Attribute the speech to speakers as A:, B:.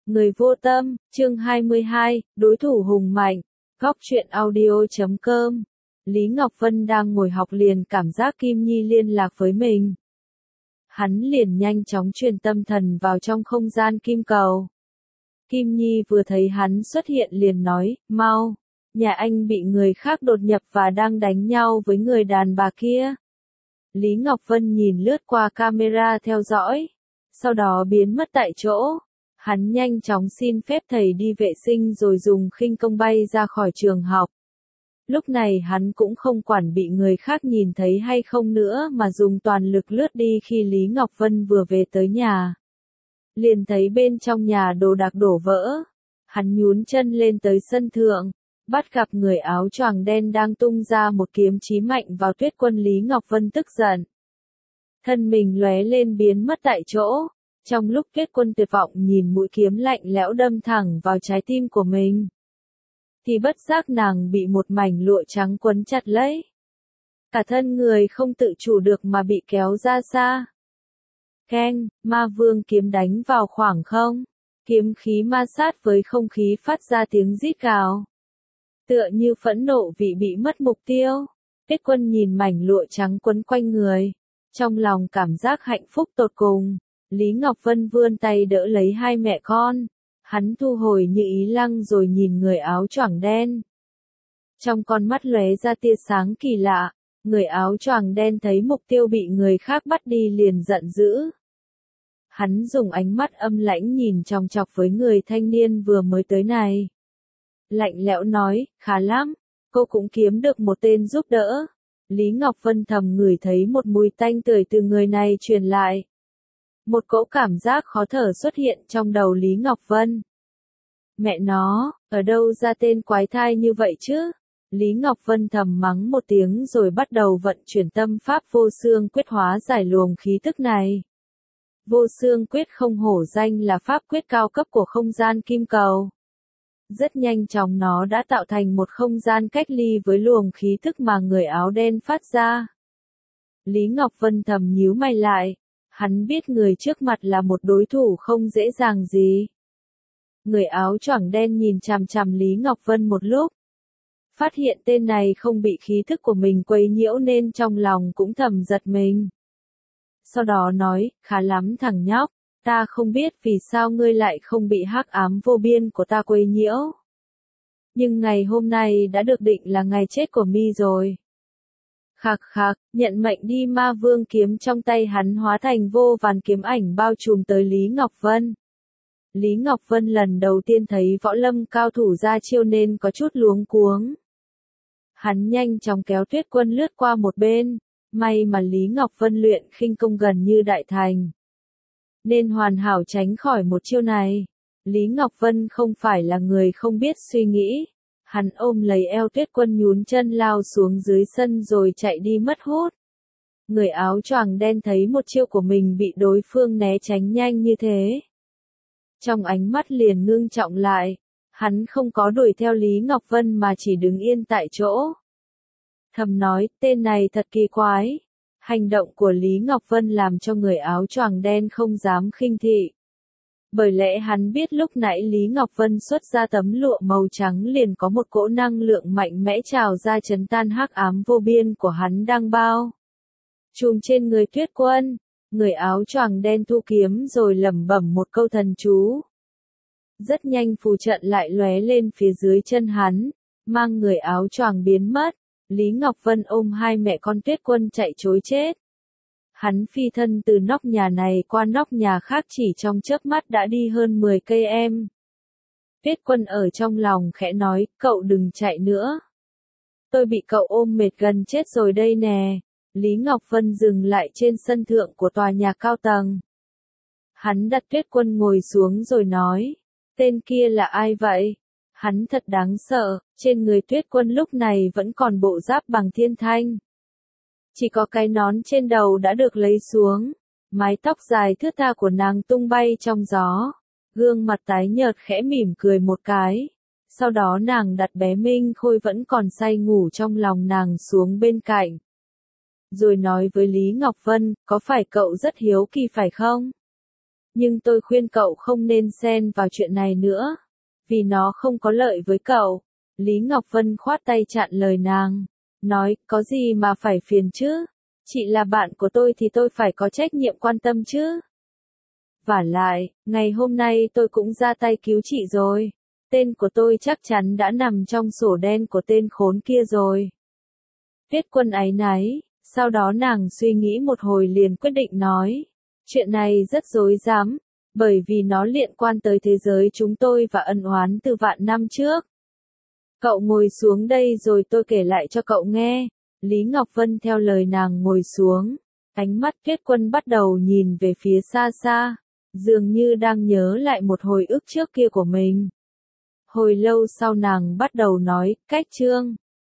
A: Người vô tâm, chương 22, đối thủ hùng mạnh, góc truyện audio.com. Lý Ngọc Vân đang ngồi học liền cảm giác Kim Nhi liên lạc với mình. Hắn liền nhanh chóng truyền tâm thần vào trong không gian kim cầu. Kim Nhi vừa thấy hắn xuất hiện liền nói, mau, nhà anh bị người khác đột nhập và đang đánh nhau với người đàn bà kia. Lý Ngọc Vân nhìn lướt qua camera theo dõi, sau đó biến mất tại chỗ. Hắn nhanh chóng xin phép thầy đi vệ sinh rồi dùng khinh công bay ra khỏi trường học. Lúc này hắn cũng không quản bị người khác nhìn thấy hay không nữa mà dùng toàn lực lướt đi khi Lý Ngọc Vân vừa về tới nhà. Liền thấy bên trong nhà đồ đạc đổ vỡ. Hắn nhún chân lên tới sân thượng, bắt gặp người áo choàng đen đang tung ra một kiếm chí mạnh vào Tuyết Quân. Lý Ngọc Vân tức giận. Thân mình lóe lên biến mất tại chỗ. Trong lúc Tuyết Quân tuyệt vọng nhìn mũi kiếm lạnh lẽo đâm thẳng vào trái tim của mình, thì bất giác nàng bị một mảnh lụa trắng quấn chặt lấy. Cả thân người không tự chủ được mà bị kéo ra xa. Keng, ma vương kiếm đánh vào khoảng không. Kiếm khí ma sát với không khí phát ra tiếng rít gào. Tựa như phẫn nộ vì bị mất mục tiêu. Tuyết Quân nhìn mảnh lụa trắng quấn quanh người. Trong lòng cảm giác hạnh phúc tột cùng. Lý Ngọc Vân vươn tay đỡ lấy hai mẹ con. Hắn thu hồi như ý lăng rồi nhìn người áo choàng đen. Trong con mắt lóe ra tia sáng kỳ lạ. Người áo choàng đen thấy mục tiêu bị người khác bắt đi liền giận dữ. Hắn dùng ánh mắt âm lãnh nhìn chòng chọc với người thanh niên vừa mới tới này. Lạnh lẽo nói, khá lắm, cô cũng kiếm được một tên giúp đỡ. Lý Ngọc Vân thầm ngửi thấy một mùi tanh tưởi từ người này truyền lại. Một cỗ cảm giác khó thở xuất hiện trong đầu Lý Ngọc Vân. Mẹ nó, ở đâu ra tên quái thai như vậy chứ? Lý Ngọc Vân thầm mắng một tiếng rồi bắt đầu vận chuyển tâm pháp vô xương quyết hóa giải luồng khí tức này. Vô xương quyết không hổ danh là pháp quyết cao cấp của không gian kim cầu. Rất nhanh chóng nó đã tạo thành một không gian cách ly với luồng khí tức mà người áo đen phát ra. Lý Ngọc Vân thầm nhíu mày lại. Hắn biết người trước mặt là một đối thủ không dễ dàng gì. Người áo choàng đen nhìn chằm chằm Lý Ngọc Vân một lúc. Phát hiện tên này không bị khí thức của mình quấy nhiễu nên trong lòng cũng thầm giật mình. Sau đó nói, khá lắm thằng nhóc, ta không biết vì sao ngươi lại không bị hắc ám vô biên của ta quấy nhiễu. Nhưng ngày hôm nay đã được định là ngày chết của mi rồi. Khạc khạc, nhận mệnh đi. Ma vương kiếm trong tay hắn hóa thành vô vàn kiếm ảnh bao trùm tới Lý Ngọc Vân. Lý Ngọc Vân lần đầu tiên thấy võ lâm cao thủ ra chiêu nên có chút luống cuống. Hắn nhanh chóng kéo Tuyết Quân lướt qua một bên, may mà Lý Ngọc Vân luyện khinh công gần như đại thành, nên hoàn hảo tránh khỏi một chiêu này. Lý Ngọc Vân không phải là người không biết suy nghĩ. Hắn ôm lấy eo Tuyết Quân nhún chân lao xuống dưới sân rồi chạy đi mất hút. Người áo choàng đen thấy một chiêu của mình bị đối phương né tránh nhanh như thế. Trong ánh mắt liền ngưng trọng lại. Hắn không có đuổi theo Lý Ngọc Vân mà chỉ đứng yên tại chỗ. Thầm nói, tên này thật kỳ quái. Hành động của Lý Ngọc Vân làm cho người áo choàng đen không dám khinh thị. Bởi lẽ hắn biết lúc nãy Lý Ngọc Vân xuất ra tấm lụa màu trắng liền có một cỗ năng lượng mạnh mẽ trào ra chấn tan hắc ám vô biên của hắn đang bao trùm trên người Tuyết Quân. Người áo choàng đen thu kiếm rồi lẩm bẩm một câu thần chú. Rất nhanh phù trận lại lóe lên phía dưới chân hắn, mang người áo choàng biến mất. Lý Ngọc Vân ôm hai mẹ con Tuyết Quân chạy trối chết. Hắn phi thân từ nóc nhà này qua nóc nhà khác chỉ trong chớp mắt đã đi hơn 10 cây em. Tuyết Quân ở trong lòng khẽ nói, cậu đừng chạy nữa. Tôi bị cậu ôm mệt gần chết rồi đây nè. Lý Ngọc Vân dừng lại trên sân thượng của tòa nhà cao tầng. Hắn đặt Tuyết Quân ngồi xuống rồi nói, tên kia là ai vậy? Hắn thật đáng sợ, trên người Tuyết Quân lúc này vẫn còn bộ giáp bằng thiên thanh. Chỉ có cái nón trên đầu đã được lấy xuống, mái tóc dài thướt tha của nàng tung bay trong gió, gương mặt tái nhợt khẽ mỉm cười một cái. Sau đó nàng đặt bé Minh Khôi vẫn còn say ngủ trong lòng nàng xuống bên cạnh. Rồi nói với Lý Ngọc Vân, có phải cậu rất hiếu kỳ phải không? nhưng tôi khuyên cậu không nên xen vào chuyện này nữa, vì nó không có lợi với cậu. Lý Ngọc Vân khoát tay chặn lời nàng, nói, có gì mà phải phiền chứ, chị là bạn của tôi thì tôi phải có trách nhiệm quan tâm chứ. Vả lại, ngày hôm nay tôi cũng ra tay cứu chị rồi, tên của tôi chắc chắn đã nằm trong sổ đen của tên khốn kia rồi. Tuyết Quân áy náy, sau đó nàng suy nghĩ một hồi liền quyết định nói, chuyện này rất rối rắm, bởi vì nó liên quan tới thế giới chúng tôi và ân oán từ vạn năm trước. Cậu ngồi xuống đây rồi tôi kể lại cho cậu nghe. Lý Ngọc Vân theo lời nàng ngồi xuống, ánh mắt Tuyết Quân bắt đầu nhìn về phía xa xa, dường như đang nhớ lại một hồi ức trước kia của mình. Hồi lâu sau nàng bắt đầu nói, cách chương